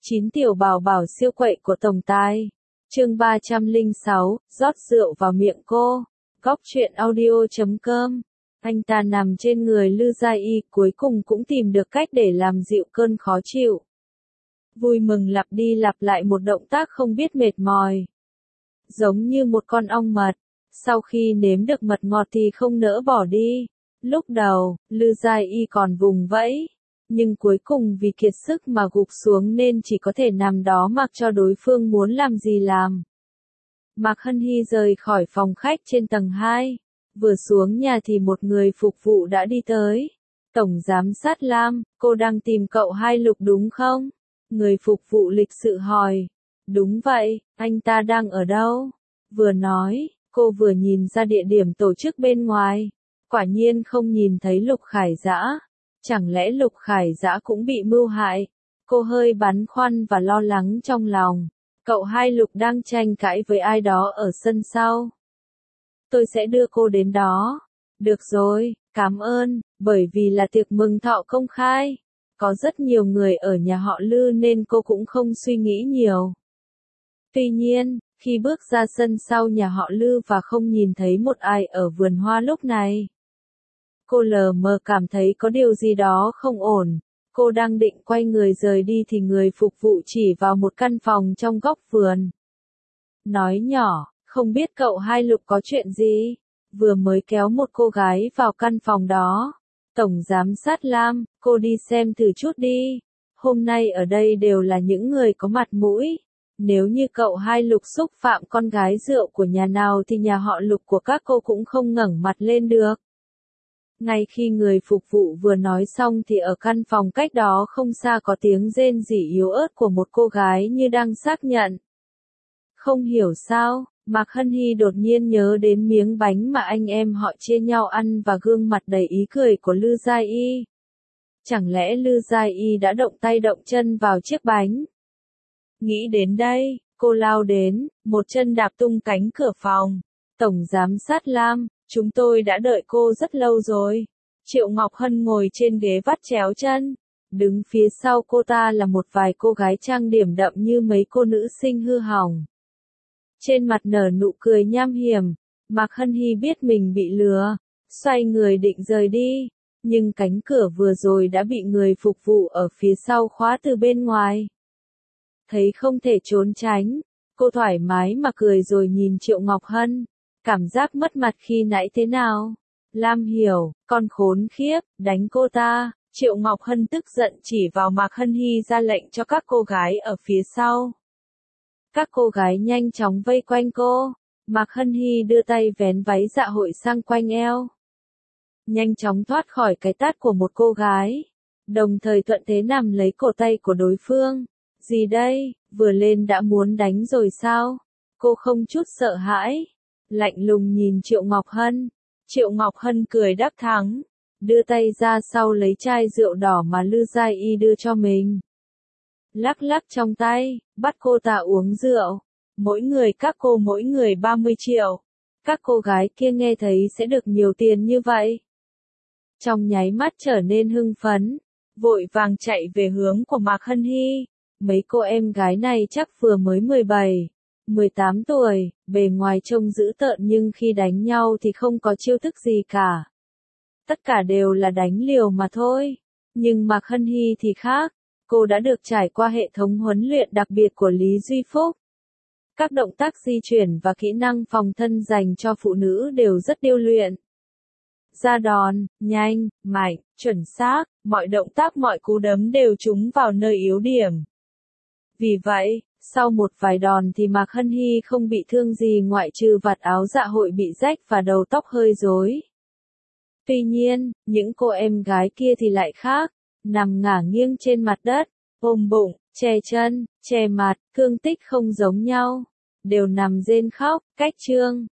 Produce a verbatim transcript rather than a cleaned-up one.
Chín tiểu bảo bảo siêu quậy của tổng tài. Chương ba trăm lẻ sáu, rót rượu vào miệng cô. Góc truyện audio chấm com. Anh ta nằm trên người Lư Gia Y, cuối cùng cũng tìm được cách để làm dịu cơn khó chịu. Vui mừng lặp đi lặp lại một động tác không biết mệt mỏi. Giống như một con ong mật, sau khi nếm được mật ngọt thì không nỡ bỏ đi. Lúc đầu, Lư Gia Y còn vùng vẫy, nhưng cuối cùng vì kiệt sức mà gục xuống nên chỉ có thể nằm đó mặc cho đối phương muốn làm gì làm. Mạc Hân Hy rời khỏi phòng khách trên tầng hai. Vừa xuống nhà thì một người phục vụ đã đi tới. Tổng giám sát Lam, cô đang tìm cậu Hai Lục đúng không? Người phục vụ lịch sự hỏi. Đúng vậy, anh ta đang ở đâu? Vừa nói, cô vừa nhìn ra địa điểm tổ chức bên ngoài. Quả nhiên không nhìn thấy Lục Khải Dã. Chẳng lẽ Lục Khải Dã cũng bị mưu hại? Cô hơi băn khoăn và lo lắng trong lòng. Cậu Hai Lục đang tranh cãi với ai đó ở sân sau. Tôi sẽ đưa cô đến đó. Được rồi, cảm ơn, bởi vì là tiệc mừng thọ công khai. Có rất nhiều người ở nhà họ Lư nên cô cũng không suy nghĩ nhiều. Tuy nhiên, khi bước ra sân sau nhà họ Lư và không nhìn thấy một ai ở vườn hoa lúc này, cô lờ mờ cảm thấy có điều gì đó không ổn. Cô đang định quay người rời đi thì người phục vụ chỉ vào một căn phòng trong góc vườn. Nói nhỏ, không biết cậu Hai Lục có chuyện gì? Vừa mới kéo một cô gái vào căn phòng đó. Tổng giám sát Lam, cô đi xem thử chút đi. Hôm nay ở đây đều là những người có mặt mũi. Nếu như cậu Hai Lục xúc phạm con gái rượu của nhà nào thì nhà họ Lục của các cô cũng không ngẩng mặt lên được. Ngay khi người phục vụ vừa nói xong thì ở căn phòng cách đó không xa có tiếng rên rỉ yếu ớt của một cô gái như đang xác nhận. Không hiểu sao, Mạc Hân Hy đột nhiên nhớ đến miếng bánh mà anh em họ chia nhau ăn và gương mặt đầy ý cười của Lư Gia Y. Chẳng lẽ Lư Gia Y đã động tay động chân vào chiếc bánh? Nghĩ đến đây, cô lao đến, một chân đạp tung cánh cửa phòng. Tổng giám sát Lam, chúng tôi đã đợi cô rất lâu rồi. Triệu Ngọc Hân ngồi trên ghế vắt chéo chân. Đứng phía sau cô ta là một vài cô gái trang điểm đậm như mấy cô nữ sinh hư hỏng. Trên mặt nở nụ cười nham hiểm, Mạc Hân Hy biết mình bị lừa, xoay người định rời đi, nhưng cánh cửa vừa rồi đã bị người phục vụ ở phía sau khóa từ bên ngoài. Thấy không thể trốn tránh, cô thoải mái mà cười rồi nhìn Triệu Ngọc Hân, cảm giác mất mặt khi nãy thế nào? Lam hiểu, con khốn khiếp, đánh cô ta. Triệu Ngọc Hân tức giận chỉ vào Mạc Hân Hy ra lệnh cho các cô gái ở phía sau. Các cô gái nhanh chóng vây quanh cô. Mạc Hân Hy đưa tay vén váy dạ hội sang quanh eo. Nhanh chóng thoát khỏi cái tát của một cô gái. Đồng thời thuận thế nắm lấy cổ tay của đối phương. Gì đây, vừa lên đã muốn đánh rồi sao? Cô không chút sợ hãi. Lạnh lùng nhìn Triệu Ngọc Hân. Triệu Ngọc Hân cười đắc thắng. Đưa tay ra sau lấy chai rượu đỏ mà Lư Gia Y đưa cho mình. Lắc lắc trong tay, bắt cô ta uống rượu. Mỗi người các cô mỗi người ba mươi triệu. Các cô gái kia nghe thấy sẽ được nhiều tiền như vậy. Trong nháy mắt trở nên hưng phấn, vội vàng chạy về hướng của Mạc Hân Hy. Mấy cô em gái này chắc vừa mới mười bảy, mười tám tuổi, bề ngoài trông dữ tợn nhưng khi đánh nhau thì không có chiêu thức gì cả. Tất cả đều là đánh liều mà thôi. Nhưng Mạc Hân Hy thì khác. Cô đã được trải qua hệ thống huấn luyện đặc biệt của Lý Duy Phúc. Các động tác di chuyển và kỹ năng phòng thân dành cho phụ nữ đều rất điêu luyện. Ra đòn, nhanh, mạnh, chuẩn xác, mọi động tác mọi cú đấm đều trúng vào nơi yếu điểm. Vì vậy, sau một vài đòn thì Mạc Hân Hy không bị thương gì ngoại trừ vạt áo dạ hội bị rách và đầu tóc hơi rối. Tuy nhiên, những cô em gái kia thì lại khác. Nằm ngả nghiêng trên mặt đất, ôm bụng, che chân, che mặt, thương tích không giống nhau. Đều nằm rên khóc, cách trương,